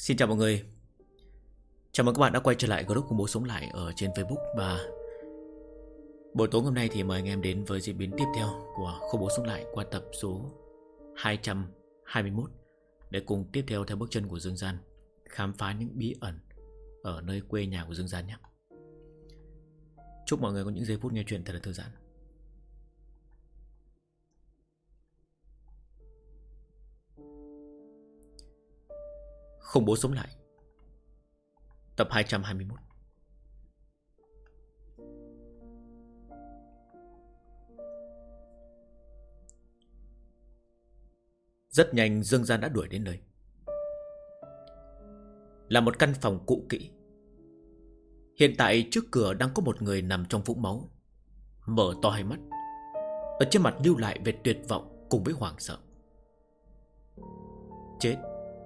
Xin chào mọi người. Chào mừng các bạn đã quay trở lại group Khủng Bố Sống Lại ở trên Facebook. Và buổi tối hôm nay thì mời anh em đến với diễn biến tiếp theo của Khủng Bố Sống Lại qua tập số 221 để cùng tiếp theo theo bước chân của Dương Gian, khám phá những bí ẩn ở nơi quê nhà của Dương Gian nhé. Chúc mọi người có những giây phút nghe chuyện thật là thư giãn. Khủng Bố Sống Lại tập 221. Rất nhanh Dương Gian đã đuổi đến nơi. Là một căn phòng cũ kỹ. Hiện tại trước cửa đang có một người nằm trong vũng máu, mở to hai mắt, ở trên mặt lưu lại vẻ tuyệt vọng cùng với hoảng sợ. Chết.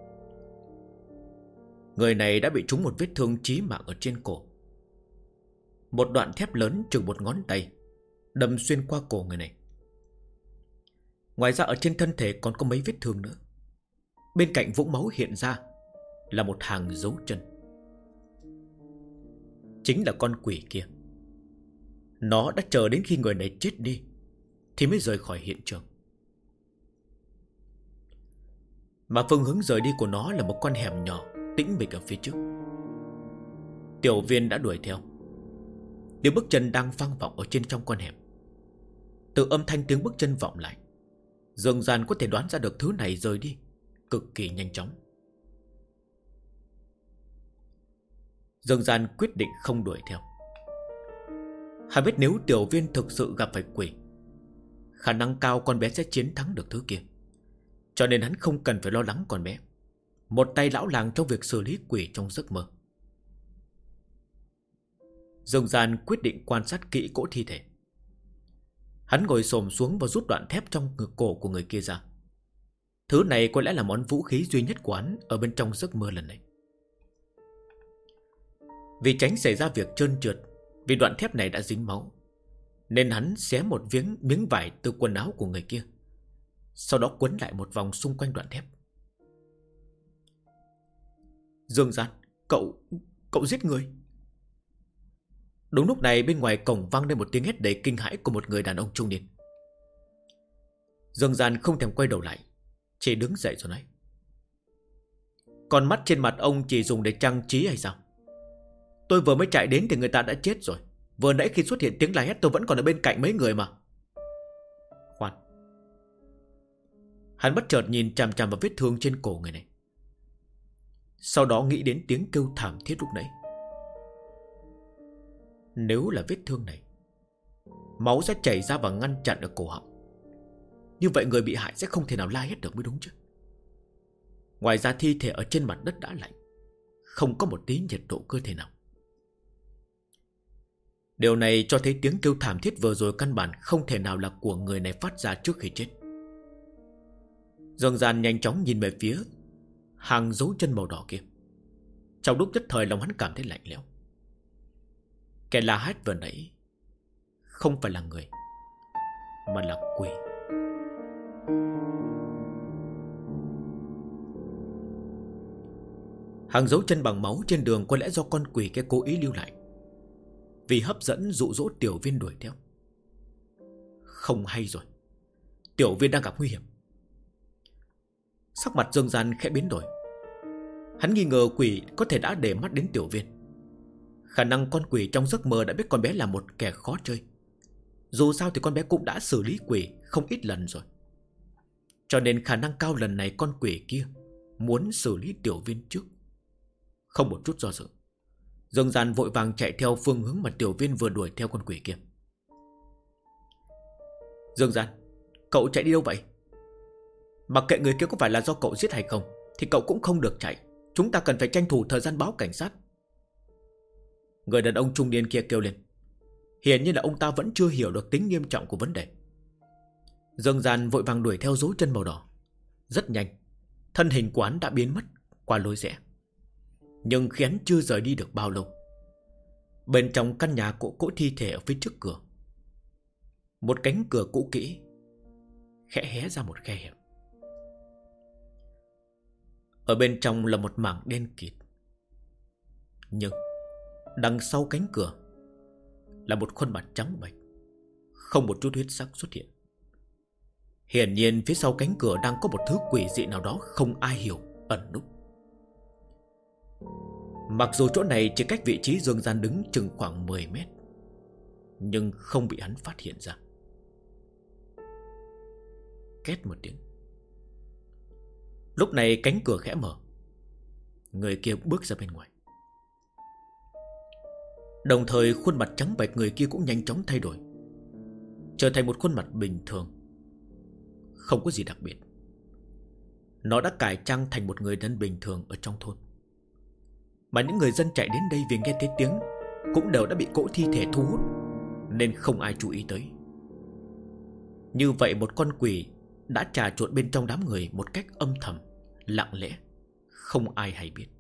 Người này đã bị trúng một vết thương chí mạng ở trên cổ. Một đoạn thép lớn chừng một ngón tay đâm xuyên qua cổ người này. Ngoài ra ở trên thân thể còn có mấy vết thương nữa. Bên cạnh vũng máu hiện ra là một hàng dấu chân. Chính là con quỷ kia. Nó đã chờ đến khi người này chết đi thì mới rời khỏi hiện trường. Mà phương hướng rời đi của nó là một con hẻm nhỏ tĩnh mịch ở phía trước. Tiểu Viên đã đuổi theo. Tiếng bước chân đang vang vọng ở trên trong con hẻm. Từ âm thanh tiếng bước chân vọng lại, Dương Gian có thể đoán ra được thứ này rời đi cực kỳ nhanh chóng. Dương Gian quyết định không đuổi theo. Hắn biết nếu Tiểu Viên thực sự gặp phải quỷ, khả năng cao con bé sẽ chiến thắng được thứ kia. Cho nên hắn không cần phải lo lắng con bé. Một tay lão làng trong việc xử lý quỷ trong giấc mơ. Dương Gian quyết định quan sát kỹ cỗ thi thể. Hắn ngồi xổm xuống và rút đoạn thép trong cổ của người kia ra. Thứ này có lẽ là món vũ khí duy nhất của hắn ở bên trong giấc mơ lần này. Vì tránh xảy ra việc trơn trượt, vì đoạn thép này đã dính máu, nên hắn xé một miếng vải từ quần áo của người kia, sau đó quấn lại một vòng xung quanh đoạn thép. Dương Gian, cậu giết người. Đúng lúc này bên ngoài cổng vang lên một tiếng hét đầy kinh hãi của một người đàn ông trung niên. Dương Gian không thèm quay đầu lại, chỉ đứng dậy rồi nói: Con mắt trên mặt ông chỉ dùng để trang trí hay sao? Tôi vừa mới chạy đến thì người ta đã chết rồi. Vừa nãy khi xuất hiện tiếng la hét tôi vẫn còn ở bên cạnh mấy người mà. Khoan. Hắn bất chợt nhìn chằm chằm vào vết thương trên cổ người này. Sau đó nghĩ đến tiếng kêu thảm thiết lúc nãy. Nếu là vết thương này, máu sẽ chảy ra và ngăn chặn ở cổ họng, như vậy người bị hại sẽ không thể nào la hét được mới đúng chứ. Ngoài ra thi thể ở trên mặt đất đã lạnh, không có một tí nhiệt độ cơ thể nào. Điều này cho thấy tiếng kêu thảm thiết vừa rồi căn bản không thể nào là của người này phát ra trước khi chết. Dương Gian nhanh chóng nhìn về phía hàng dấu chân màu đỏ kia. Trong lúc nhất thời lòng hắn cảm thấy lạnh lẽo. Kẻ la hét vừa nãy không phải là người, mà là quỷ. Hàng dấu chân bằng máu trên đường có lẽ do con quỷ kia cố ý lưu lại, vì hấp dẫn dụ dỗ Tiểu Viên đuổi theo. Không hay rồi, Tiểu Viên đang gặp nguy hiểm. Sắc mặt Dương Gian khẽ biến đổi. Hắn nghi ngờ quỷ có thể đã để mắt đến Tiểu Viên. Khả năng con quỷ trong giấc mơ đã biết con bé là một kẻ khó chơi. Dù sao thì con bé cũng đã xử lý quỷ không ít lần rồi. Cho nên khả năng cao lần này con quỷ kia muốn xử lý Tiểu Viên trước. Không một chút do dự, Dương Gian vội vàng chạy theo phương hướng mà Tiểu Viên vừa đuổi theo con quỷ kia. Dương Gian, cậu chạy đi đâu vậy? Mặc kệ người kia có phải là do cậu giết hay không thì cậu cũng không được chạy. Chúng ta cần phải tranh thủ thời gian báo cảnh sát. Người đàn ông trung niên kia kêu lên. Hiển nhiên là ông ta vẫn chưa hiểu được tính nghiêm trọng của vấn đề. Dương Gian vội vàng đuổi theo dấu chân màu đỏ. Rất nhanh, thân hình quán đã biến mất qua lối rẽ. Nhưng khi hắn chưa rời đi được bao lâu, bên trong căn nhà cỗ thi thể ở phía trước cửa, một cánh cửa cũ kỹ khẽ hé ra một khe hẹp. Ở bên trong là một mảng đen kịt. Nhưng đằng sau cánh cửa là một khuôn mặt trắng bệch, không một chút huyết sắc xuất hiện. Hiển nhiên phía sau cánh cửa đang có một thứ quỷ dị nào đó không ai hiểu ẩn núp. Mặc dù chỗ này chỉ cách vị trí Dương Gian đứng chừng khoảng 10 mét, nhưng không bị hắn phát hiện ra. Két một tiếng. Lúc này cánh cửa khẽ mở. Người kia bước ra bên ngoài. Đồng thời khuôn mặt trắng bệch người kia cũng nhanh chóng thay đổi, trở thành một khuôn mặt bình thường, không có gì đặc biệt. Nó đã cải trang thành một người dân bình thường ở trong thôn. Mà những người dân chạy đến đây vì nghe thấy tiếng cũng đều đã bị cỗ thi thể thu hút, nên không ai chú ý tới. Như vậy một con quỷ đã trà trộn bên trong đám người một cách âm thầm, lặng lẽ, không ai hay biết.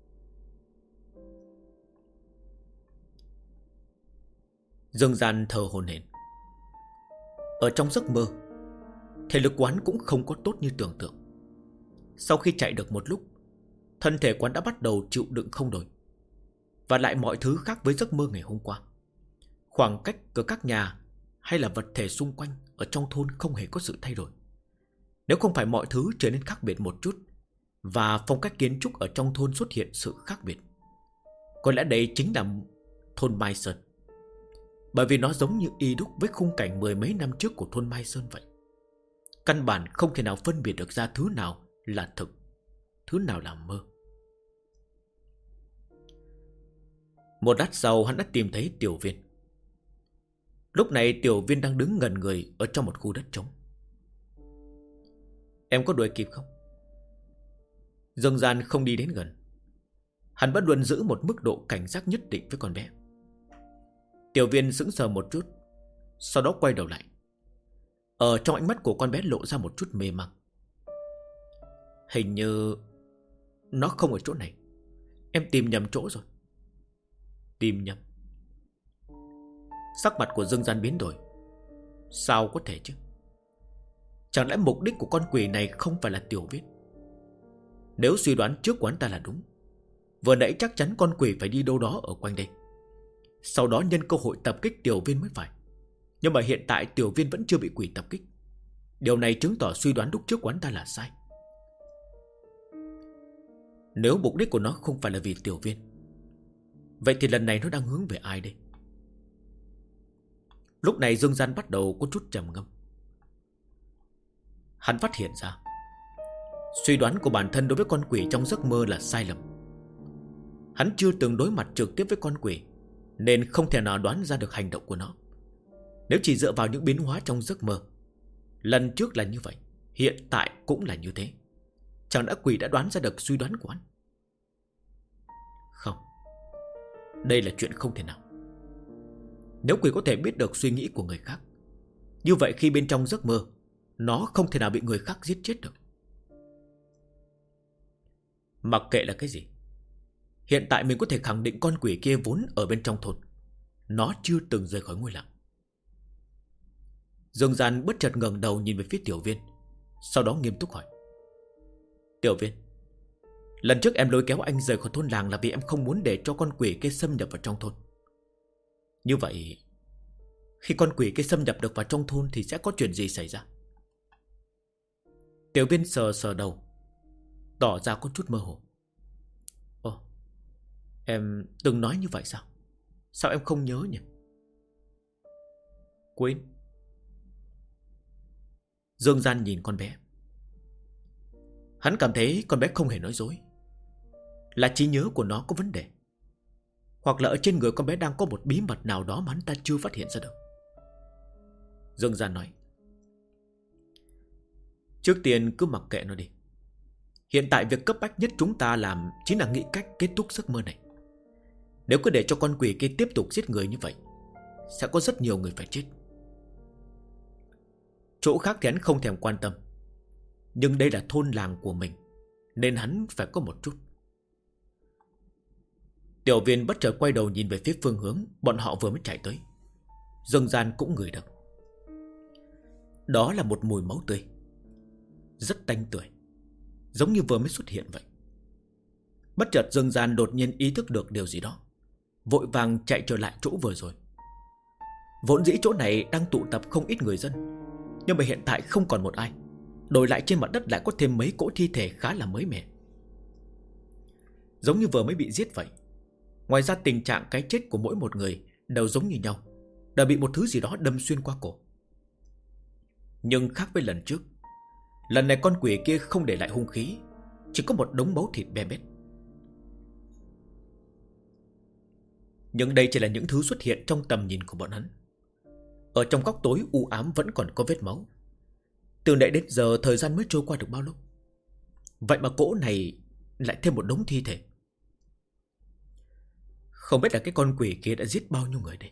Dương Gian thở hổn hển. Ở trong giấc mơ, thể lực quán cũng không có tốt như tưởng tượng. Sau khi chạy được một lúc, thân thể quán đã bắt đầu chịu đựng không nổi. Và lại mọi thứ khác với giấc mơ ngày hôm qua. Khoảng cách của các nhà hay là vật thể xung quanh ở trong thôn không hề có sự thay đổi. Nếu không phải mọi thứ trở nên khác biệt một chút, và phong cách kiến trúc ở trong thôn xuất hiện sự khác biệt, có lẽ đây chính là thôn Mai Sơn. Bởi vì nó giống như y đúc với khung cảnh mười mấy năm trước của thôn Mai Sơn vậy. Căn bản không thể nào phân biệt được ra thứ nào là thực, thứ nào là mơ. Một lát sau hắn đã tìm thấy Tiểu Viên. Lúc này Tiểu Viên đang đứng ngẩn người ở trong một khu đất trống. Em có đuổi kịp không? Dương Gian không đi đến gần. Hắn vẫn luôn giữ một mức độ cảnh giác nhất định với con bé. Tiểu Viên sững sờ một chút, sau đó quay đầu lại. Ở trong ánh mắt của con bé lộ ra một chút mê mang. Hình như nó không ở chỗ này. Em tìm nhầm chỗ rồi. Tìm nhầm? Sắc mặt của Dương Gian biến đổi. Sao có thể chứ? Chẳng lẽ mục đích của con quỷ này không phải là Tiểu Viên? Nếu suy đoán trước của hắn ta là đúng, vừa nãy chắc chắn con quỷ phải đi đâu đó ở quanh đây, sau đó nhân cơ hội tập kích Tiểu Viên mới phải. Nhưng mà hiện tại Tiểu Viên vẫn chưa bị quỷ tập kích. Điều này chứng tỏ suy đoán lúc trước của hắn ta là sai. Nếu mục đích của nó không phải là vì Tiểu Viên, vậy thì lần này nó đang hướng về ai đây? Lúc này Dương Gian bắt đầu có chút trầm ngâm. Hắn phát hiện ra suy đoán của bản thân đối với con quỷ trong giấc mơ là sai lầm. Hắn chưa từng đối mặt trực tiếp với con quỷ, nên không thể nào đoán ra được hành động của nó. Nếu chỉ dựa vào những biến hóa trong giấc mơ, lần trước là như vậy, hiện tại cũng là như thế, chẳng lẽ quỷ đã đoán ra được suy đoán của hắn? Không, đây là chuyện không thể nào. Nếu quỷ có thể biết được suy nghĩ của người khác, như vậy khi bên trong giấc mơ, nó không thể nào bị người khác giết chết được. Mặc kệ là cái gì, hiện tại mình có thể khẳng định con quỷ kia vốn ở bên trong thôn. Nó chưa từng rời khỏi ngôi làng. Dương Gian bất chợt ngẩng đầu nhìn về phía Tiểu Viên, sau đó nghiêm túc hỏi: Tiểu Viên, lần trước em lôi kéo anh rời khỏi thôn làng là vì em không muốn để cho con quỷ kia xâm nhập vào trong thôn. Như vậy, khi con quỷ kia xâm nhập được vào trong thôn thì sẽ có chuyện gì xảy ra? Tiểu Viên sờ sờ đầu, tỏ ra có chút mơ hồ. Ồ, em từng nói như vậy sao? Sao em không nhớ nhỉ? Quên. Dương Gian nhìn con bé. Hắn cảm thấy con bé không hề nói dối, là trí nhớ của nó có vấn đề, hoặc là ở trên người con bé đang có một bí mật nào đó mà hắn ta chưa phát hiện ra được. Dương Gian nói: Trước tiên cứ mặc kệ nó đi. Hiện tại việc cấp bách nhất chúng ta làm chính là nghĩ cách kết thúc giấc mơ này. Nếu cứ để cho con quỷ kia tiếp tục giết người như vậy, sẽ có rất nhiều người phải chết. Chỗ khác thì hắn không thèm quan tâm, nhưng đây là thôn làng của mình, nên hắn phải có một chút. Tiểu Viên bất chợt quay đầu nhìn về phía phương hướng bọn họ vừa mới chạy tới. Dương Gian cũng ngửi được. Đó là một mùi máu tươi, rất tanh tưởi, giống như vừa mới xuất hiện vậy. Bất chợt Dương Gian đột nhiên ý thức được điều gì đó, vội vàng chạy trở lại chỗ vừa rồi. Vốn dĩ chỗ này đang tụ tập không ít người dân, nhưng mà hiện tại không còn một ai. Đổi lại trên mặt đất lại có thêm mấy cỗ thi thể khá là mới mẻ, giống như vừa mới bị giết vậy. Ngoài ra tình trạng cái chết của mỗi một người đều giống như nhau, đều bị một thứ gì đó đâm xuyên qua cổ. Nhưng khác với lần trước, lần này con quỷ kia không để lại hung khí, chỉ có một đống máu thịt be bét. Nhưng đây chỉ là những thứ xuất hiện trong tầm nhìn của bọn hắn. Ở trong góc tối u ám vẫn còn có vết máu. Từ nãy đến giờ thời gian mới trôi qua được bao lâu? Vậy mà cỗ này lại thêm một đống thi thể. Không biết là cái con quỷ kia đã giết bao nhiêu người đây.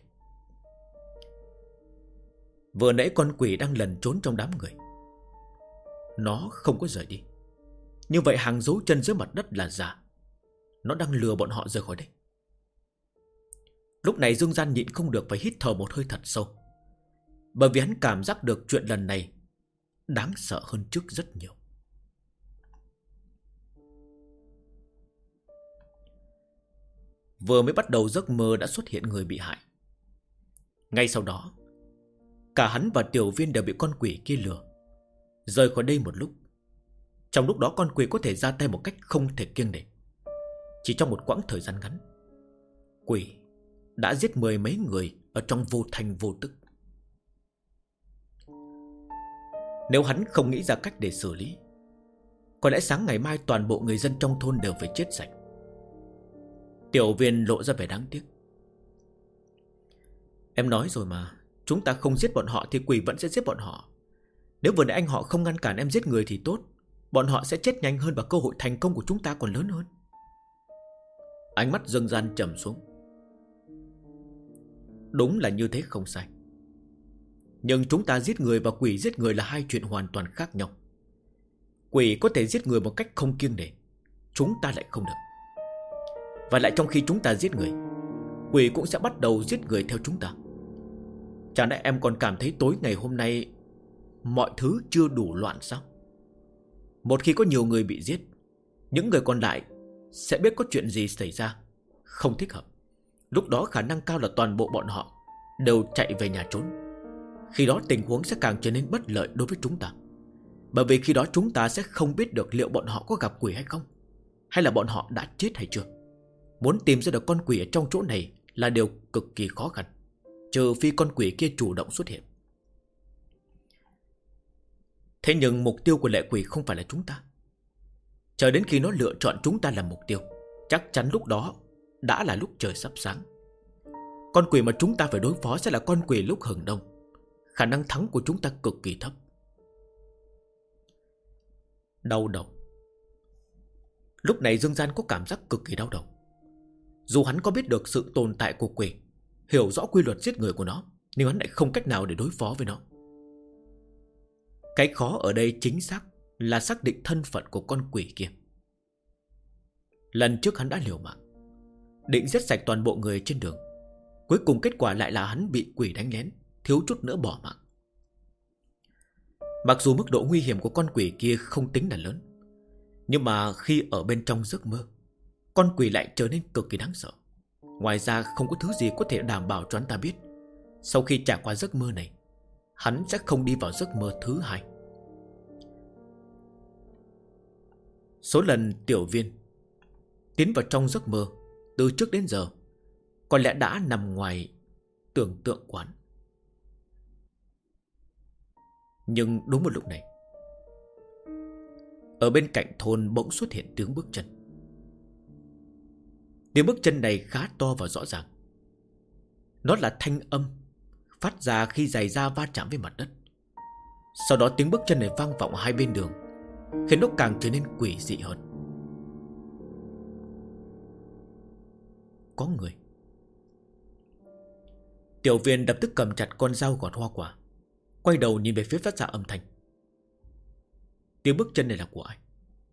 Vừa nãy con quỷ đang lẩn trốn trong đám người, nó không có rời đi. Như vậy hàng dấu chân dưới mặt đất là giả. Nó đang lừa bọn họ rời khỏi đây. Lúc này Dương Gian nhịn không được phải hít thở một hơi thật sâu, bởi vì hắn cảm giác được chuyện lần này đáng sợ hơn trước rất nhiều. Vừa mới bắt đầu giấc mơ đã xuất hiện người bị hại. Ngay sau đó, cả hắn và Tiểu Viên đều bị con quỷ kia lừa rời khỏi đây một lúc. Trong lúc đó con quỷ có thể ra tay một cách không thể kiêng nể. Chỉ trong một quãng thời gian ngắn, quỷ đã giết mười mấy người ở trong vô thanh vô tức. Nếu hắn không nghĩ ra cách để xử lý, có lẽ sáng ngày mai toàn bộ người dân trong thôn đều phải chết sạch. Tiểu Viên lộ ra vẻ đáng tiếc. Em nói rồi mà, chúng ta không giết bọn họ thì quỷ vẫn sẽ giết bọn họ. Nếu vừa nãy anh họ không ngăn cản em giết người thì tốt, bọn họ sẽ chết nhanh hơn và cơ hội thành công của chúng ta còn lớn hơn. Ánh mắt Dương Gian trầm xuống. Đúng là như thế không sai. Nhưng chúng ta giết người và quỷ giết người là hai chuyện hoàn toàn khác nhau. Quỷ có thể giết người một cách không kiêng nể, chúng ta lại không được. Và lại trong khi chúng ta giết người, quỷ cũng sẽ bắt đầu giết người theo chúng ta. Chẳng lẽ em còn cảm thấy tối ngày hôm nay mọi thứ chưa đủ loạn sao? Một khi có nhiều người bị giết, những người còn lại sẽ biết có chuyện gì xảy ra không thích hợp. Lúc đó khả năng cao là toàn bộ bọn họ đều chạy về nhà trốn. Khi đó tình huống sẽ càng trở nên bất lợi đối với chúng ta. Bởi vì khi đó chúng ta sẽ không biết được liệu bọn họ có gặp quỷ hay không, hay là bọn họ đã chết hay chưa. Muốn tìm ra được con quỷ ở trong chỗ này là điều cực kỳ khó khăn, trừ phi con quỷ kia chủ động xuất hiện. Thế nhưng mục tiêu của lệ quỷ không phải là chúng ta. Chờ đến khi nó lựa chọn chúng ta làm mục tiêu, chắc chắn lúc đó đã là lúc trời sắp sáng. Con quỷ mà chúng ta phải đối phó sẽ là con quỷ lúc hừng đông. Khả năng thắng của chúng ta cực kỳ thấp. Đau đầu. Lúc này Dương Gian có cảm giác cực kỳ đau đầu. Dù hắn có biết được sự tồn tại của quỷ, hiểu rõ quy luật giết người của nó, nhưng hắn lại không cách nào để đối phó với nó. Cái khó ở đây chính xác là xác định thân phận của con quỷ kia. Lần trước hắn đã liều mạng, định giết sạch toàn bộ người trên đường. Cuối cùng kết quả lại là hắn bị quỷ đánh lén, thiếu chút nữa bỏ mạng. Mặc dù mức độ nguy hiểm của con quỷ kia không tính là lớn, nhưng mà khi ở bên trong giấc mơ, con quỷ lại trở nên cực kỳ đáng sợ. Ngoài ra không có thứ gì có thể đảm bảo cho hắn ta biết sau khi trải qua giấc mơ này, hắn sẽ không đi vào giấc mơ thứ hai. Số lần Tiểu Viên tiến vào trong giấc mơ từ trước đến giờ có lẽ đã nằm ngoài tưởng tượng quán. Nhưng đúng một lúc này, ở bên cạnh thôn bỗng xuất hiện tiếng bước chân. Tiếng bước chân này khá to và rõ ràng. Nó là thanh âm phát ra khi giày da va chạm với mặt đất. Sau đó tiếng bước chân này vang vọng hai bên đường, khiến nó càng trở nên quỷ dị hơn. Có người. Tiểu Viên lập tức cầm chặt con dao gọt hoa quả, quay đầu nhìn về phía phát ra âm thanh. Tiếng bước chân này là của ai?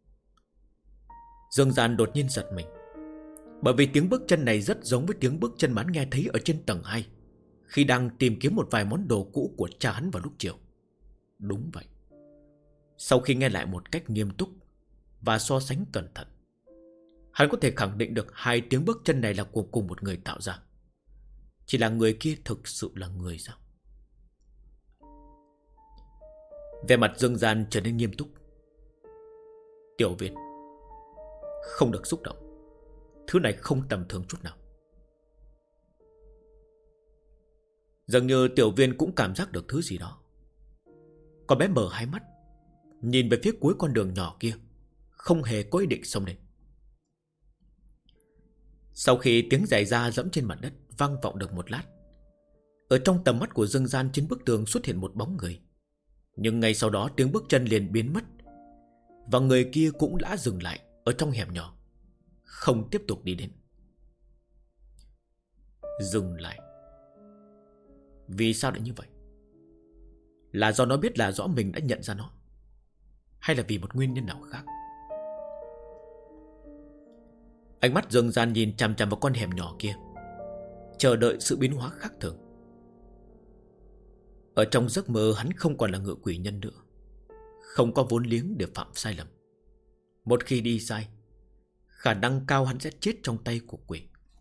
Dương Gian đột nhiên giật mình, bởi vì tiếng bước chân này rất giống với tiếng bước chân mà hắn nghe thấy ở trên tầng 2 khi đang tìm kiếm một vài món đồ cũ của cha hắn vào lúc chiều. Đúng vậy. Sau khi nghe lại một cách nghiêm túc và so sánh cẩn thận, Hắn có thể khẳng định được 2 tiếng bước chân này là của cùng một người tạo ra. Chỉ là người kia thực sự là người sao? Vẻ mặt Dương Gian trở nên nghiêm túc. Tiểu Viên, không được xúc động. Thứ này không tầm thường chút nào. Dường như Tiểu Viên cũng cảm giác được thứ gì đó. Con bé mở hai mắt, nhìn về phía cuối con đường nhỏ kia, không hề có ý định xông lên. Sau khi tiếng giày da dẫm trên mặt đất vang vọng được một lát, ở trong tầm mắt của Dương Gian trên bức tường xuất hiện một bóng người. Nhưng ngay sau đó tiếng bước chân liền biến mất, và người kia cũng đã dừng lại ở trong hẻm nhỏ, không tiếp tục đi đến. Dừng lại. Vì sao lại như vậy? Là do nó biết là rõ mình đã nhận ra nó, hay là vì một nguyên nhân nào khác? Ánh mắt Dương Gian nhìn chằm chằm vào con hẻm nhỏ kia, chờ đợi sự biến hóa khác thường. Ở trong giấc mơ hắn không còn là ngựa quỷ nhân nữa, không có vốn liếng để phạm sai lầm. Một khi đi sai, khả năng cao hắn sẽ chết trong tay của quỷ.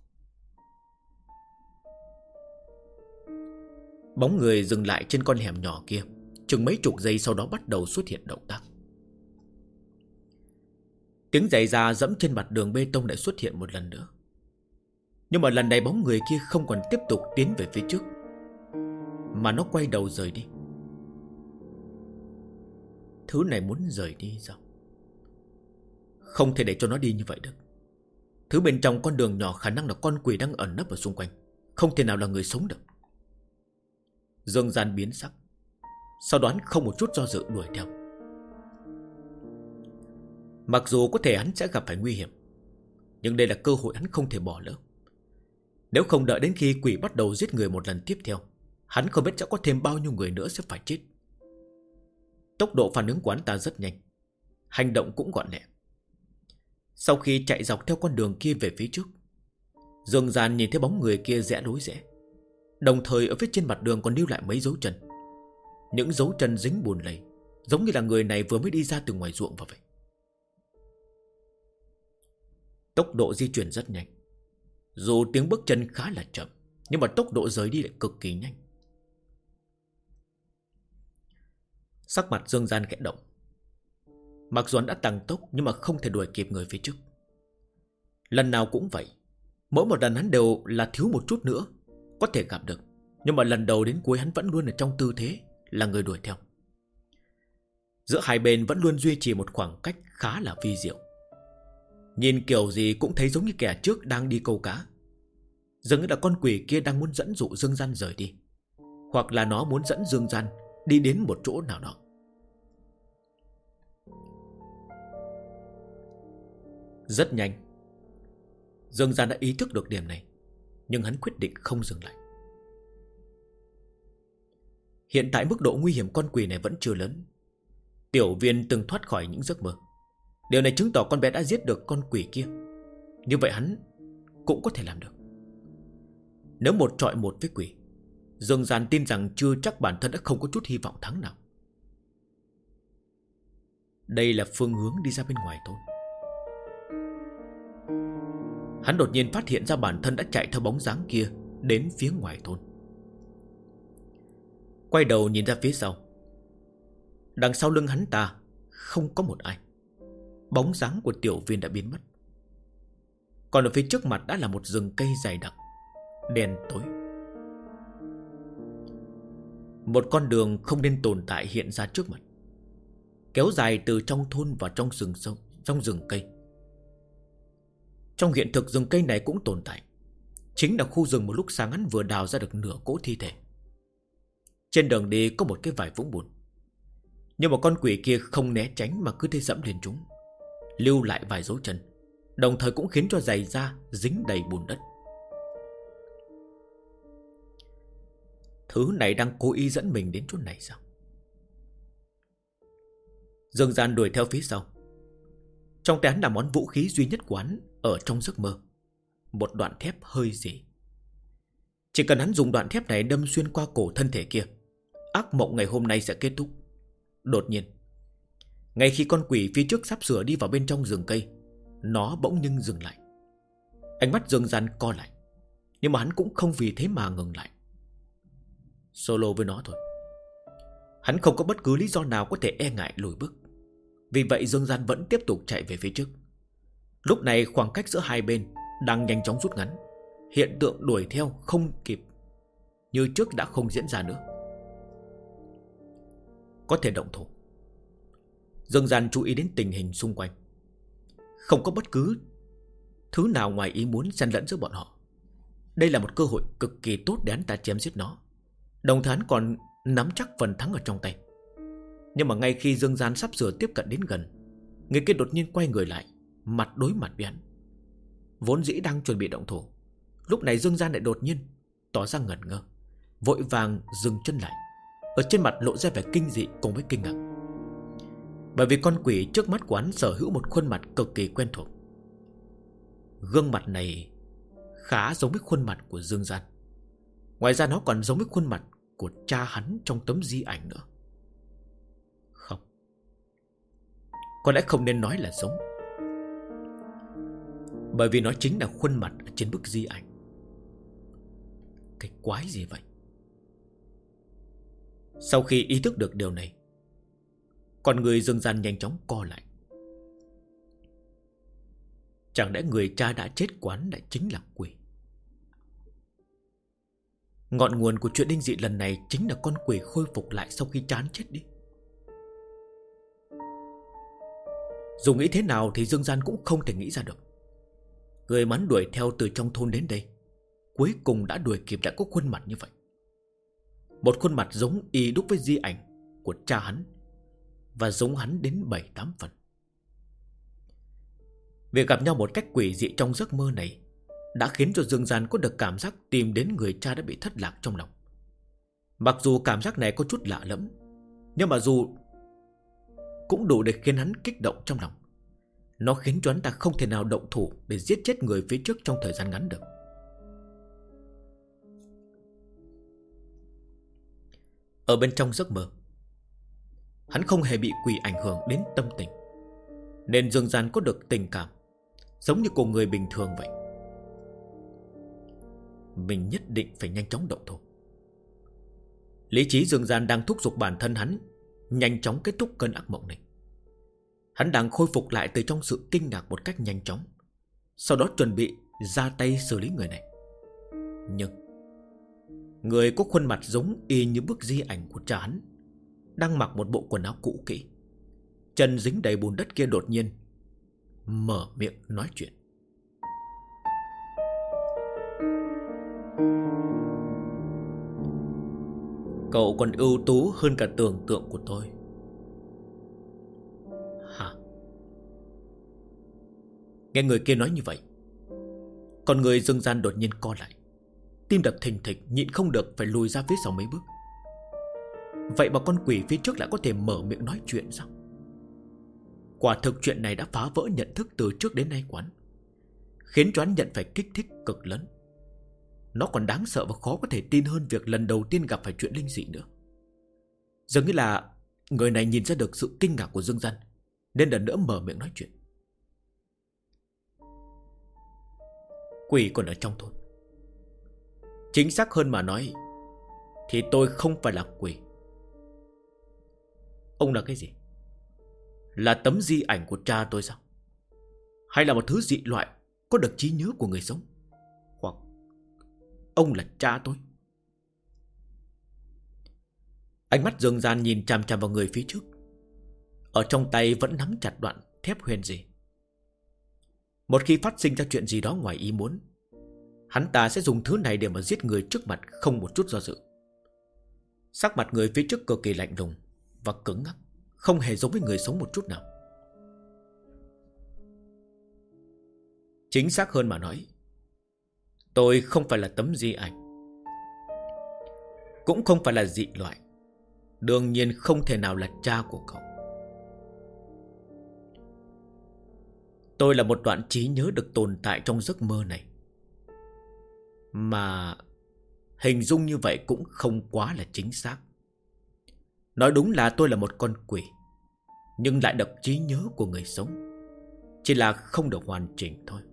Bóng người dừng lại trên con hẻm nhỏ kia, chừng mấy chục giây sau đó bắt đầu xuất hiện động tác. Tiếng giày da dẫm trên mặt đường bê tông lại xuất hiện một lần nữa. Nhưng mà lần này bóng người kia không còn tiếp tục tiến về phía trước, mà nó quay đầu rời đi. Thứ này muốn rời đi sao? Không thể để cho nó đi như vậy được. Thứ bên trong con đường nhỏ khả năng là con quỷ đang ẩn nấp ở xung quanh, không thể nào là người sống được. Dương Gian biến sắc, sau đó hắn không một chút do dự đuổi theo. Mặc dù có thể hắn sẽ gặp phải nguy hiểm, nhưng đây là cơ hội hắn không thể bỏ lỡ. Nếu không đợi đến khi quỷ bắt đầu giết người một lần tiếp theo, hắn không biết sẽ có thêm bao nhiêu người nữa sẽ phải chết. Tốc độ phản ứng của hắn ta rất nhanh, hành động cũng gọn lẹ. Sau khi chạy dọc theo con đường kia về phía trước, Dương Gian nhìn thấy bóng người kia rẽ lối rẽ, đồng thời ở phía trên mặt đường còn lưu lại mấy dấu chân. Những dấu chân dính bùn lầy, giống như là người này vừa mới đi ra từ ngoài ruộng vào vậy. Tốc độ di chuyển rất nhanh. Dù tiếng bước chân khá là chậm, nhưng mà tốc độ rời đi lại cực kỳ nhanh. Sắc mặt Dương Gian khẽ động. Mặc dù hắn đã tăng tốc, nhưng mà không thể đuổi kịp người phía trước. Lần nào cũng vậy, mỗi một lần hắn đều là thiếu một chút nữa có thể gặp được, nhưng mà lần đầu đến cuối hắn vẫn luôn ở trong tư thế là người đuổi theo. Giữa hai bên vẫn luôn duy trì một khoảng cách khá là vi diệu. Nhìn kiểu gì cũng thấy giống như kẻ trước đang đi câu cá, dường như là con quỷ kia đang muốn dẫn dụ Dương Gian rời đi, hoặc là nó muốn dẫn Dương Gian đi đến một chỗ nào đó. Rất nhanh, Dương Gian đã ý thức được điểm này, nhưng hắn quyết định không dừng lại. Hiện tại mức độ nguy hiểm con quỷ này vẫn chưa lớn. Tiểu Viên từng thoát khỏi những giấc mơ, điều này chứng tỏ con bé đã giết được con quỷ kia. Như vậy hắn cũng có thể làm được. Nếu một trọi một với quỷ, Dương Gian tin rằng chưa chắc bản thân đã không có chút hy vọng thắng nào. Đây là phương hướng đi ra bên ngoài thôi. Hắn đột nhiên phát hiện ra bản thân đã chạy theo bóng dáng kia đến phía ngoài thôn. Quay đầu nhìn ra phía sau, đằng sau lưng hắn ta không có một ai. Bóng dáng của Tiểu Viên đã biến mất. Còn ở phía trước mặt đã là một rừng cây dày đặc, đen tối. Một con đường không nên tồn tại hiện ra trước mặt, kéo dài từ trong thôn vào trong rừng sâu, trong rừng cây. Trong hiện thực rừng cây này cũng tồn tại, chính là khu rừng một lúc sáng hắn vừa đào ra được nửa cỗ thi thể. Trên đường đi có một cái vải vũng bùn, nhưng mà con quỷ kia không né tránh mà cứ thế dẫm lên chúng, lưu lại vài dấu chân, đồng thời cũng khiến cho giày da dính đầy bùn đất. Thứ này đang cố ý dẫn mình đến chỗ này sao? Dương Gian đuổi theo phía sau. Trong tay hắn là món vũ khí duy nhất của hắn ở trong giấc mơ, một đoạn thép hơi rỉ. Chỉ cần hắn dùng đoạn thép này đâm xuyên qua cổ thân thể kia, ác mộng ngày hôm nay sẽ kết thúc. Đột nhiên, ngay khi con quỷ phía trước sắp sửa đi vào bên trong rừng cây, nó bỗng nhưng dừng lại. Ánh mắt Dương Gian co lại, nhưng mà hắn cũng không vì thế mà ngừng lại. Solo với nó thôi. Hắn không có bất cứ lý do nào có thể e ngại lùi bước. Vì vậy Dương Gian vẫn tiếp tục chạy về phía trước. Lúc này khoảng cách giữa hai bên đang nhanh chóng rút ngắn. Hiện tượng đuổi theo không kịp như trước đã không diễn ra nữa. Có thể động thủ. Dương Gian chú ý đến tình hình xung quanh. Không có bất cứ thứ nào ngoài ý muốn xen lẫn giữa bọn họ. Đây là một cơ hội cực kỳ tốt để hắn ta chém giết nó. Đồng thời hắn còn nắm chắc phần thắng ở trong tay. Nhưng mà ngay khi Dương Gian sắp sửa tiếp cận đến gần, người kia đột nhiên quay người lại, mặt đối mặt với hắn. Vốn dĩ đang chuẩn bị động thủ, lúc này Dương Gian lại đột nhiên tỏ ra ngẩn ngơ, vội vàng dừng chân lại. Ở trên mặt lộ ra vẻ kinh dị cùng với kinh ngạc. Bởi vì con quỷ trước mắt của hắn sở hữu một khuôn mặt cực kỳ quen thuộc. Gương mặt này khá giống với khuôn mặt của Dương Gian. Ngoài ra nó còn giống với khuôn mặt của cha hắn trong tấm di ảnh nữa. Không, có lẽ không nên nói là giống, bởi vì nó chính là khuôn mặt ở trên bức di ảnh. Cái quái gì vậy? Sau khi ý thức được điều này, con người Dương Gian nhanh chóng co lại. Chẳng lẽ người cha đã chết quán lại chính là quỷ? Ngọn nguồn của chuyện linh dị lần này chính là con quỷ khôi phục lại sau khi cha hắn chết đi. Dù nghĩ thế nào thì Dương Gian cũng không thể nghĩ ra được. Người mắn đuổi theo từ trong thôn đến đây, cuối cùng đã đuổi kịp lại có khuôn mặt như vậy. Một khuôn mặt giống y đúc với di ảnh của cha hắn, và giống hắn đến 7-8 phần. Việc gặp nhau một cách quỷ dị trong giấc mơ này đã khiến cho Dương Gian có được cảm giác tìm đến người cha đã bị thất lạc trong lòng. Mặc dù cảm giác này có chút lạ lẫm, nhưng mà dù cũng đủ để khiến hắn kích động trong lòng. Nó khiến cho hắn ta không thể nào động thủ để giết chết người phía trước trong thời gian ngắn được. Ở bên trong giấc mơ, hắn không hề bị quỷ ảnh hưởng đến tâm tình, nên Dương Gian có được tình cảm giống như của người bình thường vậy. Mình nhất định phải nhanh chóng động thủ. Lý trí Dương Gian đang thúc giục bản thân hắn nhanh chóng kết thúc cơn ác mộng này. Hắn đang khôi phục lại từ trong sự kinh ngạc một cách nhanh chóng, sau đó chuẩn bị ra tay xử lý người này. Nhưng người có khuôn mặt giống y như bức di ảnh của cha hắn, đang mặc một bộ quần áo cũ kỹ, chân dính đầy bùn đất kia đột nhiên mở miệng nói chuyện. Cậu còn ưu tú hơn cả tưởng tượng của tôi. Hả? Nghe người kia nói như vậy, con người Dương Gian đột nhiên co lại, tim đập thình thịch, nhịn không được phải lùi ra phía sau mấy bước. Vậy mà con quỷ phía trước lại có thể mở miệng nói chuyện sao? Quả thực chuyện này đã phá vỡ nhận thức từ trước đến nay của hắn, khiến cho hắn nhận phải kích thích cực lớn. Nó còn đáng sợ và khó có thể tin hơn việc lần đầu tiên gặp phải chuyện linh dị nữa. Dường như là người này nhìn ra được sự kinh ngạc của Dương Gian, nên lần nữa mở miệng nói chuyện. Quỷ còn ở trong thôn. Chính xác hơn mà nói thì tôi không phải là quỷ. Ông là cái gì? Là tấm di ảnh của cha tôi sao? Hay là một thứ dị loại có được trí nhớ của người sống? Hoặc ông là cha tôi? Ánh mắt Dương Gian nhìn chằm chằm vào người phía trước. Ở trong tay vẫn nắm chặt đoạn thép huyền gì. Một khi phát sinh ra chuyện gì đó ngoài ý muốn, hắn ta sẽ dùng thứ này để mà giết người trước mặt không một chút do dự. Sắc mặt người phía trước cực kỳ lạnh lùng và cứng ngắc, không hề giống với người sống một chút nào. Chính xác hơn mà nói, tôi không phải là tấm di ảnh, cũng không phải là dị loại, đương nhiên không thể nào là cha của cậu. Tôi là một đoạn trí nhớ được tồn tại trong giấc mơ này. Mà hình dung như vậy cũng không quá là chính xác. Nói đúng là tôi là một con quỷ, nhưng lại được trí nhớ của người sống. chỉ là không được hoàn chỉnh thôi.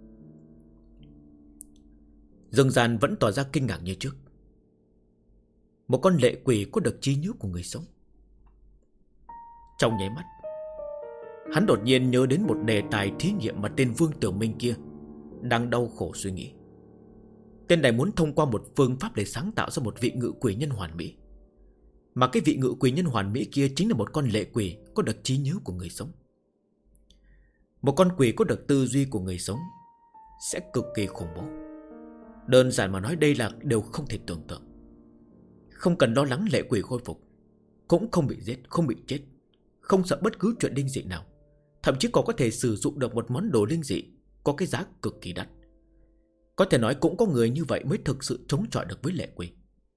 Dương Gian vẫn tỏ ra kinh ngạc như trước. Một con lệ quỷ có được trí nhớ của người sống. Trong nháy mắt, hắn đột nhiên nhớ đến một đề tài thí nghiệm mà tên Vương Tiểu Minh kia đang đau khổ suy nghĩ. Tên này muốn thông qua một phương pháp để sáng tạo ra một vị ngự quỷ nhân hoàn mỹ. Mà cái vị ngự quỷ nhân hoàn mỹ kia chính là một con lệ quỷ có được trí nhớ của người sống. Một con quỷ có được tư duy của người sống sẽ cực kỳ khủng bố. Đơn giản mà nói, đây là điều không thể tưởng tượng. Không cần lo lắng lệ quỷ khôi phục, cũng không bị giết, không bị chết, không sợ bất cứ chuyện linh dị nào. Thậm chí còn có thể sử dụng được một món đồ linh dị có cái giá cực kỳ đắt. Có thể nói cũng có người như vậy mới thực sự chống chọi được với lệ quỷ.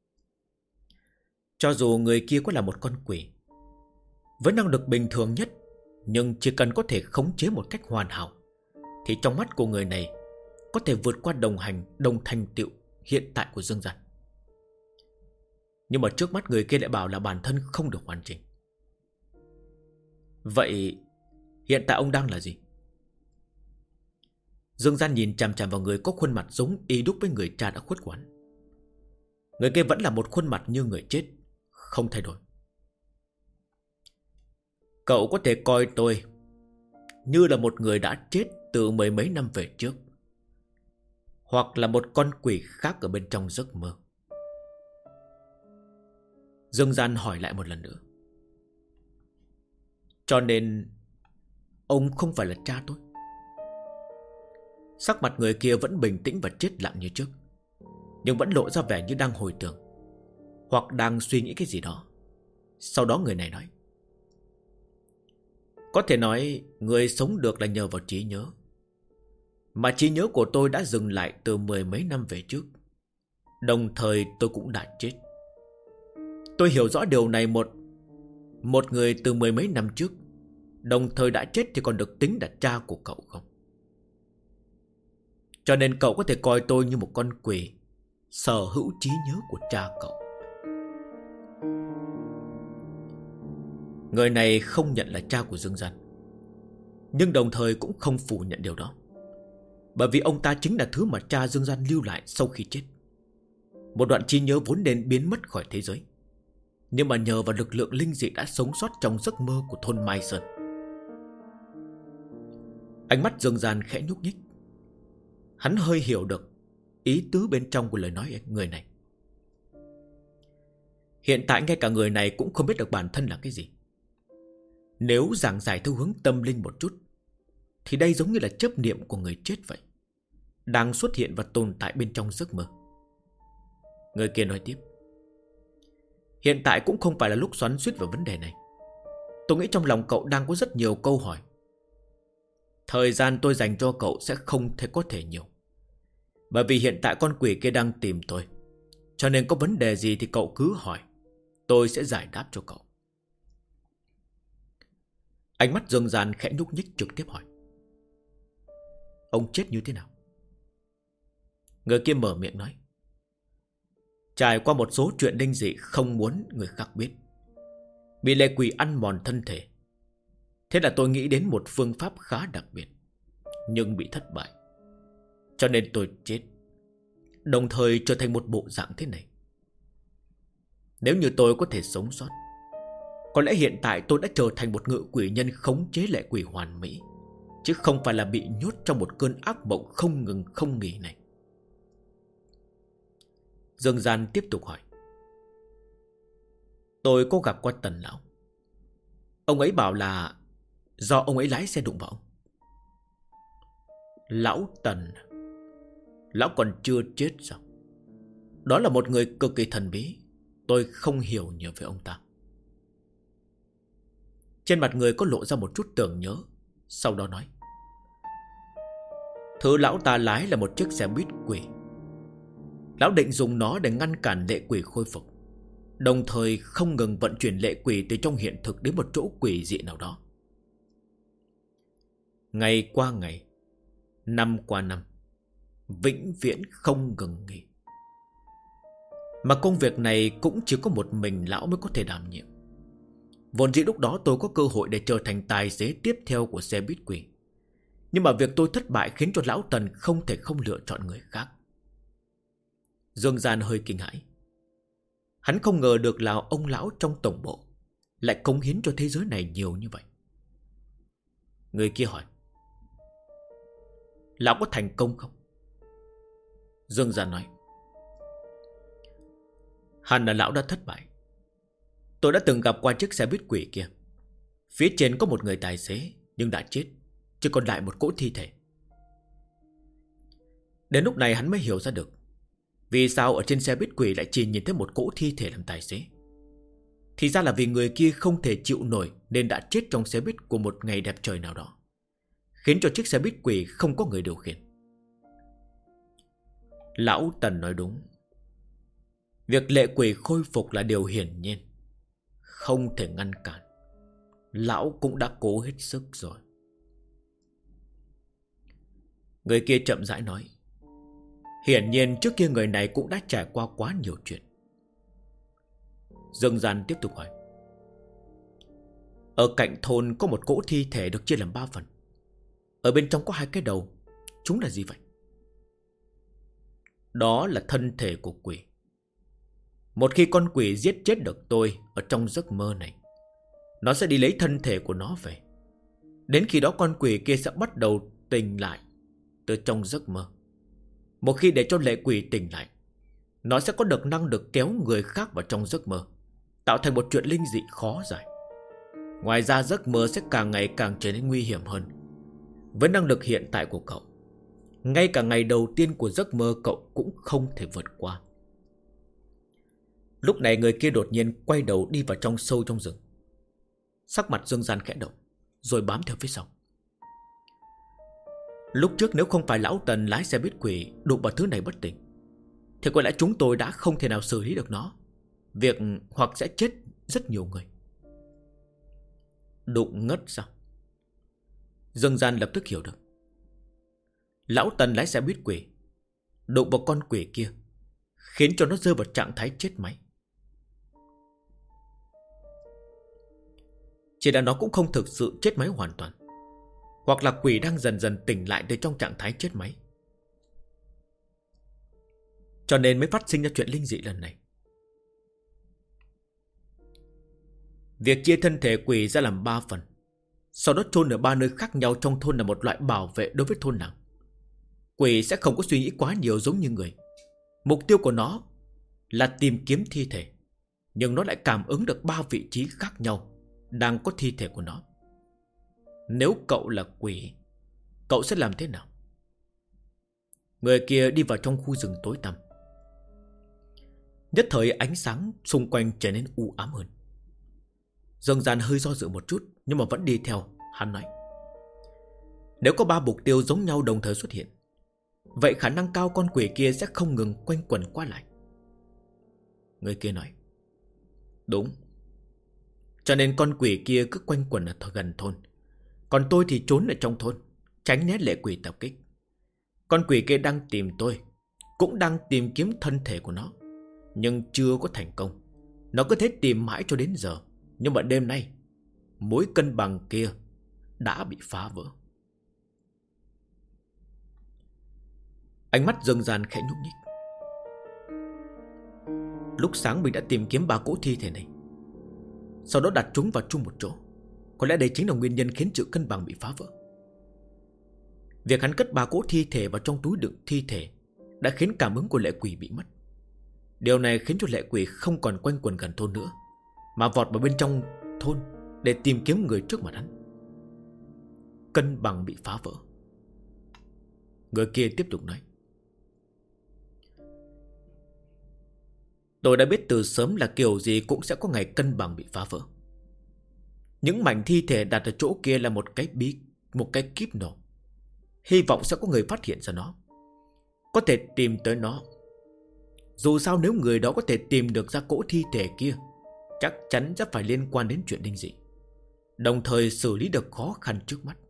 Cho dù người kia có là một con quỷ với năng lực bình thường nhất, nhưng chỉ cần có thể khống chế một cách hoàn hảo, thì trong mắt của người này có thể vượt qua đồng thành tựu hiện tại của Dương Gian. Nhưng mà trước mắt người kia lại bảo là bản thân không được hoàn chỉnh. Vậy hiện tại ông đang là gì? Dương Gian nhìn chằm chằm vào người có khuôn mặt giống y đúc với người cha đã khuất của hắn. Người kia vẫn là một khuôn mặt như người chết, không thay đổi. Cậu có thể coi tôi như là một người đã chết từ mười mấy năm về trước, hoặc là một con quỷ khác ở bên trong giấc mơ. Dương Gian hỏi lại một lần nữa. Cho nên ông không phải là cha tôi? Sắc mặt người kia vẫn bình tĩnh và chết lặng như trước, nhưng vẫn lộ ra vẻ như đang hồi tưởng, hoặc đang suy nghĩ cái gì đó. Sau đó người này nói: có thể nói người sống được là nhờ vào trí nhớ, mà trí nhớ của tôi đã dừng lại từ mười mấy năm về trước. Đồng thời tôi cũng đã chết. Tôi hiểu rõ điều này. Một người từ mười mấy năm trước đồng thời đã chết thì còn được tính là cha của cậu không? Cho nên cậu có thể coi tôi như một con quỷ sở hữu trí nhớ của cha cậu. Người này không nhận là cha của Dương Gian, nhưng đồng thời cũng không phủ nhận điều đó, bởi vì ông ta chính là thứ mà cha Dương Gian lưu lại sau khi chết. Một đoạn trí nhớ vốn nên biến mất khỏi thế giới, nhưng mà nhờ vào lực lượng linh dị đã sống sót trong giấc mơ của thôn Mai Sơn. Ánh mắt Dương Gian khẽ nhúc nhích. Hắn hơi hiểu được ý tứ bên trong của lời nói người này. Hiện tại ngay cả người này cũng không biết được bản thân là cái gì. Nếu giảng giải theo hướng tâm linh một chút, thì đây giống như là chấp niệm của người chết vậy, đang xuất hiện và tồn tại bên trong giấc mơ. Người kia nói tiếp: hiện tại cũng không phải là lúc xoắn xuýt vào vấn đề này. Tôi nghĩ trong lòng cậu đang có rất nhiều câu hỏi. Thời gian tôi dành cho cậu sẽ không thể có thể nhiều, bởi vì hiện tại con quỷ kia đang tìm tôi. Cho nên có vấn đề gì thì cậu cứ hỏi, tôi sẽ giải đáp cho cậu. Ánh mắt Dương Gian khẽ nhúc nhích, trực tiếp hỏi: ông chết như thế nào? Người kia mở miệng nói: trải qua một số chuyện linh dị không muốn người khác biết, bị lệ quỷ ăn mòn thân thể. Thế là tôi nghĩ đến một phương pháp khá đặc biệt, nhưng bị thất bại. Cho nên tôi chết, đồng thời trở thành một bộ dạng thế này. Nếu như tôi có thể sống sót, có lẽ hiện tại tôi đã trở thành một ngự quỷ nhân khống chế lệ quỷ hoàn mỹ, chứ không phải là bị nhốt trong một cơn ác mộng không ngừng không nghỉ này. Dương Gian tiếp tục hỏi: tôi có gặp qua Tần lão. Ông ấy bảo là do ông ấy lái xe đụng vào ông. Lão Tần? Lão còn chưa chết sao? Đó là một người cực kỳ thần bí, tôi không hiểu nhiều về ông ta. Trên mặt người có lộ ra một chút tưởng nhớ, sau đó nói: thứ lão ta lái là một chiếc xe buýt quỷ. Lão định dùng nó để ngăn cản lệ quỷ khôi phục, đồng thời không ngừng vận chuyển lệ quỷ từ trong hiện thực đến một chỗ quỷ dị nào đó. Ngày qua ngày, năm qua năm, vĩnh viễn không ngừng nghỉ. Mà công việc này cũng chỉ có một mình lão mới có thể đảm nhiệm. Vốn dĩ lúc đó tôi có cơ hội để trở thành tài xế tiếp theo của xe buýt quỷ, Nhưng mà việc tôi thất bại khiến cho Lão Tần không thể không lựa chọn người khác. Dương Gian hơi kinh hãi. Hắn không ngờ được là ông lão trong tổng bộ lại cống hiến cho thế giới này nhiều như vậy. Người kia hỏi: Lão có thành công không? Dương Gian nói: hẳn là lão đã thất bại. Tôi đã từng gặp qua chiếc xe buýt quỷ kia. Phía trên có một người tài xế nhưng đã chết, chỉ còn lại một cỗ thi thể. Đến lúc này hắn mới hiểu ra được vì sao ở trên xe buýt quỷ lại chỉ nhìn thấy một cỗ thi thể làm tài xế. Thì ra là vì người kia không thể chịu nổi nên đã chết trong xe buýt của một ngày đẹp trời nào đó, khiến cho chiếc xe buýt quỷ không có người điều khiển. Lão Tần nói đúng. Việc lệ quỷ khôi phục là điều hiển nhiên, không thể ngăn cản. Lão cũng đã cố hết sức rồi. Người kia chậm rãi nói: hiển nhiên trước kia người này cũng đã trải qua quá nhiều chuyện. Dương Gian tiếp tục hỏi: ở cạnh thôn có một cỗ thi thể được chia làm 3 phần. Ở bên trong có 2 cái đầu. Chúng là gì vậy? Đó là thân thể của quỷ. Một khi con quỷ giết chết được tôi ở trong giấc mơ này, nó sẽ đi lấy thân thể của nó về. Đến khi đó con quỷ kia sẽ bắt đầu tỉnh lại từ trong giấc mơ. Một khi để cho lệ quỷ tỉnh lại, nó sẽ có được năng lực kéo người khác vào trong giấc mơ, tạo thành một chuyện linh dị khó giải. Ngoài ra giấc mơ sẽ càng ngày càng trở nên nguy hiểm hơn. Với năng lực hiện tại của cậu, ngay cả ngày đầu tiên của giấc mơ cậu cũng không thể vượt qua. Lúc này người kia đột nhiên quay đầu đi vào trong sâu trong rừng. Sắc mặt Dương Gian khẽ động, rồi bám theo phía sau. Lúc trước nếu không phải Lão Tần lái xe buýt quỷ đụng vào thứ này bất tỉnh, thì có lẽ chúng tôi đã không thể nào xử lý được nó. Việc hoặc sẽ chết rất nhiều người. Đụng ngất sao? Dương Gian lập tức hiểu được. Lão Tần lái xe buýt quỷ đụng vào con quỷ kia, khiến cho nó rơi vào trạng thái chết máy. Chỉ là nó cũng không thực sự chết máy hoàn toàn, hoặc là quỷ đang dần dần tỉnh lại từ trong trạng thái chết máy, cho nên mới phát sinh ra chuyện linh dị lần này. Việc chia thân thể quỷ ra làm 3 phần, sau đó chôn ở 3 nơi khác nhau trong thôn là một loại bảo vệ đối với thôn làng. Quỷ sẽ không có suy nghĩ quá nhiều giống như người. Mục tiêu của nó là tìm kiếm thi thể, nhưng nó lại cảm ứng được 3 vị trí khác nhau đang có thi thể của nó. Nếu cậu là quỷ, cậu sẽ làm thế nào? Người kia đi vào trong khu rừng tối tăm. Nhất thời ánh sáng xung quanh trở nên u ám hơn. Dương Gian hơi do dự một chút, nhưng mà vẫn đi theo. Hắn nói: nếu có 3 mục tiêu giống nhau đồng thời xuất hiện, vậy khả năng cao con quỷ kia sẽ không ngừng quanh quẩn qua lại. Người kia nói: đúng. Cho nên con quỷ kia cứ quanh quẩn ở gần thôn, còn tôi thì trốn ở trong thôn, tránh né lệ quỷ tập kích. Con quỷ kia đang tìm tôi, cũng đang tìm kiếm thân thể của nó, nhưng chưa có thành công. Nó cứ thế tìm mãi cho đến giờ. Nhưng mà đêm nay, mối cân bằng kia đã bị phá vỡ. Ánh mắt Dương Gian khẽ nhúc nhích. Lúc sáng mình đã tìm kiếm 3 cỗ thi thể này, sau đó đặt chúng vào chung một chỗ. Có lẽ đây chính là nguyên nhân khiến sự cân bằng bị phá vỡ. Việc hắn cất 3 cỗ thi thể vào trong túi đựng thi thể đã khiến cảm ứng của lệ quỷ bị mất. Điều này khiến cho lệ quỷ không còn quanh quẩn gần thôn nữa, mà vọt vào bên trong thôn để tìm kiếm người trước mặt hắn. Cân bằng bị phá vỡ. Người kia tiếp tục nói: tôi đã biết từ sớm là kiểu gì cũng sẽ có ngày cân bằng bị phá vỡ. Những mảnh thi thể đặt ở chỗ kia là một cái kíp nổ. Hy vọng sẽ có người phát hiện ra nó, có thể tìm tới nó. Dù sao nếu người đó có thể tìm được ra cỗ thi thể kia, chắc chắn sẽ phải liên quan đến chuyện linh dị, đồng thời xử lý được khó khăn trước mắt.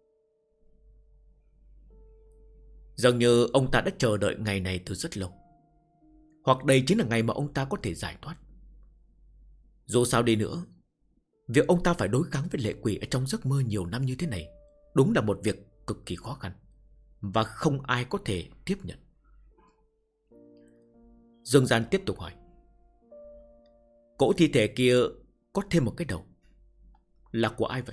Dường như ông ta đã chờ đợi ngày này từ rất lâu, hoặc đây chính là ngày mà ông ta có thể giải thoát. Dù sao đi nữa, việc ông ta phải đối kháng với lệ quỷ ở trong giấc mơ nhiều năm như thế này đúng là một việc cực kỳ khó khăn, và không ai có thể tiếp nhận. Dương Gian tiếp tục hỏi: cỗ thi thể kia có thêm một cái đầu, là của ai vậy?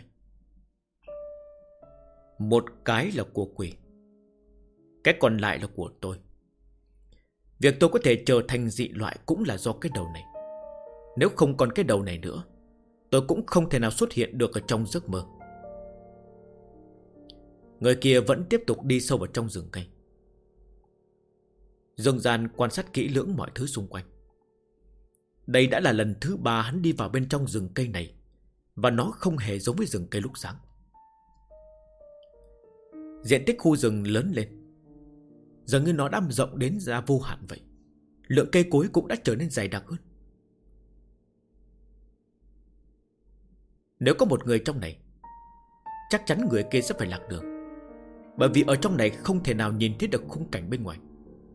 Một cái là của quỷ, cái còn lại là của tôi. Việc tôi có thể trở thành dị loại cũng là do cái đầu này. Nếu không còn cái đầu này nữa, tôi cũng không thể nào xuất hiện được ở trong giấc mơ. Người kia vẫn tiếp tục đi sâu vào trong rừng cây. Dương Gian quan sát kỹ lưỡng mọi thứ xung quanh. Đây đã là lần thứ 3 hắn đi vào bên trong rừng cây này, và nó không hề giống với rừng cây lúc sáng. Diện tích khu rừng lớn lên, dường như nó đã rộng đến ra vô hạn vậy. Lượng cây cối cũng đã trở nên dày đặc hơn. Nếu có một người trong này, chắc chắn người kia sẽ phải lạc đường, bởi vì ở trong này không thể nào nhìn thấy được khung cảnh bên ngoài.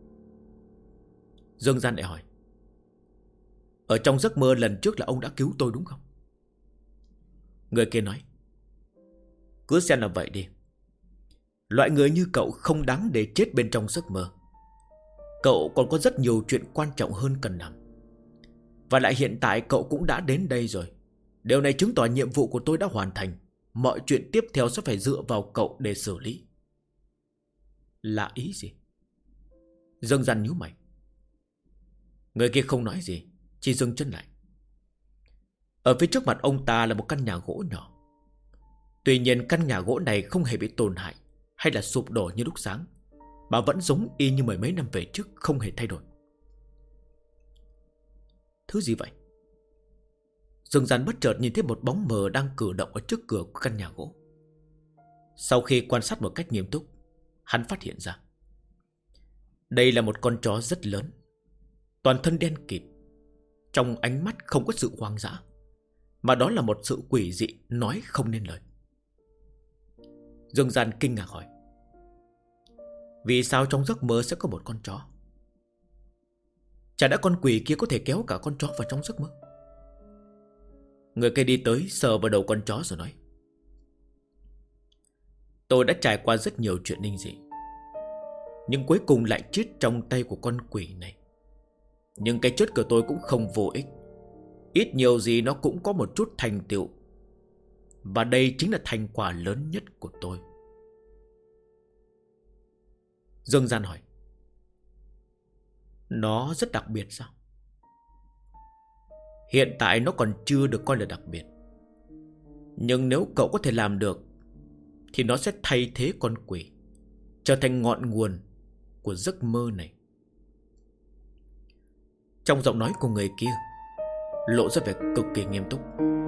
Dương Gian lại hỏi: ở trong giấc mơ lần trước là ông đã cứu tôi đúng không? Người kia nói: cứ xem là vậy đi. Loại người như cậu không đáng để chết bên trong giấc mơ. Cậu còn có rất nhiều chuyện quan trọng hơn cần làm. Và lại hiện tại cậu cũng đã đến đây rồi. Điều này chứng tỏ nhiệm vụ của tôi đã hoàn thành. Mọi chuyện tiếp theo sẽ phải dựa vào cậu để xử lý. Là ý gì? Dương Gian nhíu mày. Người kia không nói gì, chỉ dừng chân lại. Ở phía trước mặt ông ta là một căn nhà gỗ nhỏ. Tuy nhiên căn nhà gỗ này không hề bị tổn hại hay là sụp đổ như lúc sáng, mà vẫn giống y như mười mấy năm về trước, không hề thay đổi. Thứ gì vậy? Dương Gian bất chợt nhìn thấy một bóng mờ đang cử động ở trước cửa của căn nhà gỗ. Sau khi quan sát một cách nghiêm túc, hắn phát hiện ra đây là một con chó rất lớn, toàn thân đen kịt. Trong ánh mắt không có sự hoang dã, mà đó là một sự quỷ dị nói không nên lời. Dương Gian kinh ngạc hỏi: vì sao trong giấc mơ sẽ có một con chó? Chả đã con quỷ kia có thể kéo cả con chó vào trong giấc mơ? Người kia đi tới sờ vào đầu con chó rồi nói: tôi đã trải qua rất nhiều chuyện linh dị, nhưng cuối cùng lại chết trong tay của con quỷ này. Nhưng cái chết của tôi cũng không vô ích. Ít nhiều gì nó cũng có một chút thành tựu, và đây chính là thành quả lớn nhất của tôi. Dương Gian hỏi: nó rất đặc biệt sao? Hiện tại nó còn chưa được coi là đặc biệt, nhưng nếu cậu có thể làm được thì nó sẽ thay thế con quỷ, trở thành ngọn nguồn của giấc mơ này. Trong giọng nói của người kia lộ ra vẻ cực kỳ nghiêm túc.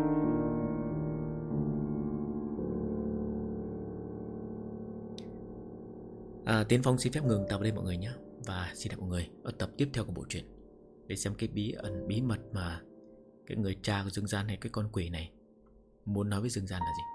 Tiến Phong xin phép ngừng tập ở đây mọi người nhé. Và xin hẹn mọi người ở tập tiếp theo của bộ truyện để xem cái bí mật mà cái người cha của Dương Gian hay cái con quỷ này muốn nói với Dương Gian là gì.